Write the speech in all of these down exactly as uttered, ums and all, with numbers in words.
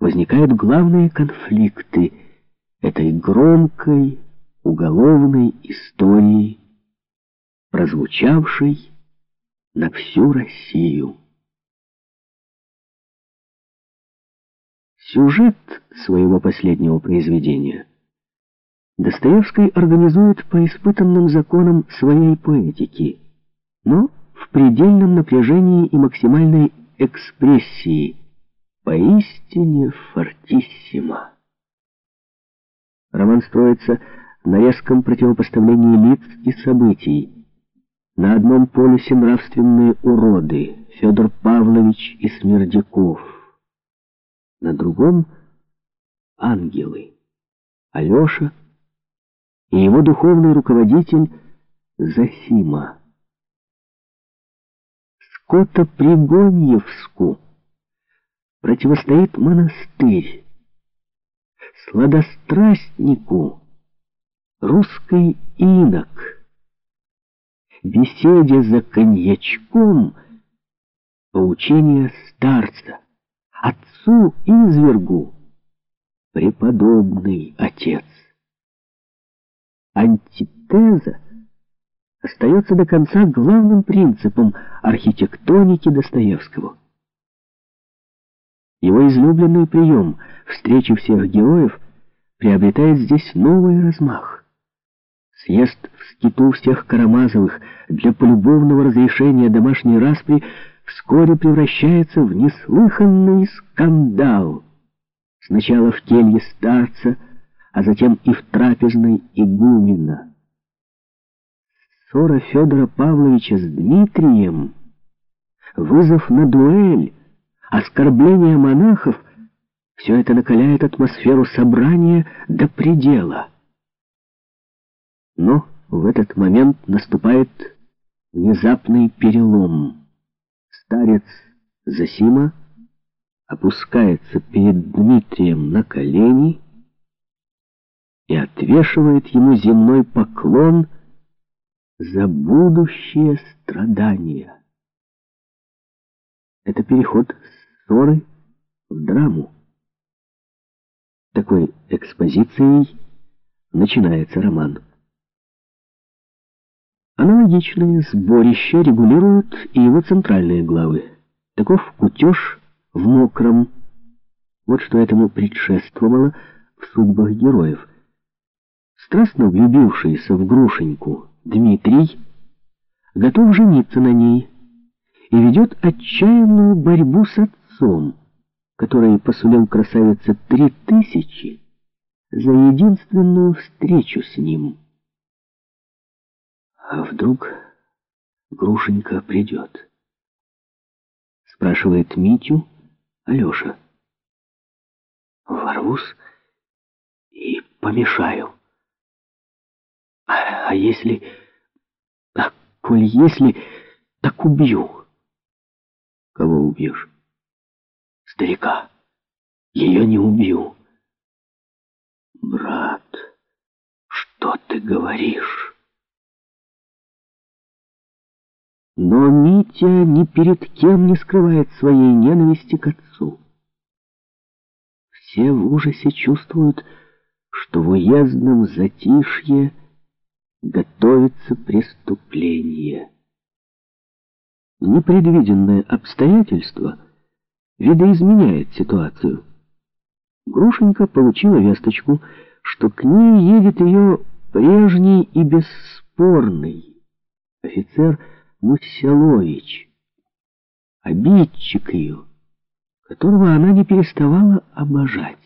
возникают главные конфликты этой громкой уголовной истории, прозвучавшей на всю Россию. Сюжет своего последнего произведения Достоевский организует по испытанным законам своей поэтики, но в предельном напряжении и максимальной экспрессии, поистине фортиссимо. Роман строится на резком противопоставлении лиц и событий. На одном полюсе нравственные уроды Федор Павлович и Смердяков, на другом — ангелы Алеша и его духовный руководитель Зосима. Скотопригоньевску противостоит монастырь, сладострастнику русский инок, беседе за коньячком поучение старца, отцу извергу преподобный отец. Антитеза остается до конца главным принципом архитектоники Достоевского. Его излюбленный прием встречи всех героев приобретает здесь новый размах. Съезд в скиту всех Карамазовых для полюбовного разрешения домашней распри вскоре превращается в неслыханный скандал. Сначала в келье старца, а затем и в трапезной игумена. Ссора Федора Павловича с Дмитрием, вызов на дуэль, оскорбление монахов — все это накаляет атмосферу собрания до предела. Но в этот момент наступает внезапный перелом. Старец Зосима опускается перед Дмитрием на колени и отвешивает ему земной поклон за будущее страдания. Это переход с ссоры в драму. Такой экспозицией начинается роман. Аналогичные сборища регулируют и его центральные главы. Таков кутеж в Мокром. Вот что этому предшествовало в судьбах героев. Страстно влюбившийся в Грушеньку Дмитрий готов жениться на ней и ведет отчаянную борьбу с отцом, который посулил красавице три тысячи за единственную встречу с ним. А вдруг Грушенька придет? Спрашивает Митю Алеша. Ворвусь и помешаю. А, а если... А коль если, так убью. Кого убьешь? Старика. Ее не убью. Брат, что ты говоришь? Но Митя ни перед кем не скрывает своей ненависти к отцу. Все в ужасе чувствуют, что в уездном затишье готовится преступление. Непредвиденное обстоятельство видоизменяет ситуацию. Грушенька получила весточку, что к ней едет ее прежний и бесспорный офицер Мусселович, обидчик ее, которого она не переставала обожать.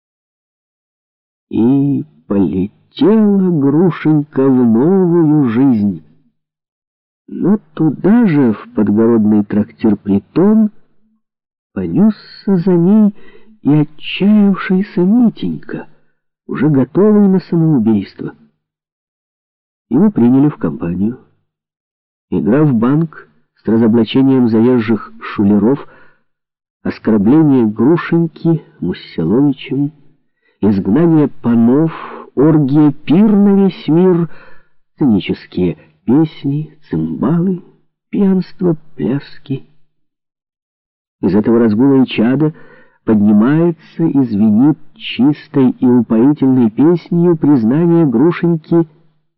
И полетела Грушенька в новую жизнь. Но туда же, в подгородный трактир-притон, понесся за ней и отчаявшийся Митенька, уже готовый на самоубийство. Его приняли в компанию. Игра в банк с разоблачением заезжих шулеров, оскорбление Грушеньки Мусселовичем, изгнание панов, оргия, пир на весь мир, цинические песни, цимбалы, пьянство, пляски. Из этого разгула и чада поднимается и звенит чистой и упоительной песнью признание Грушеньки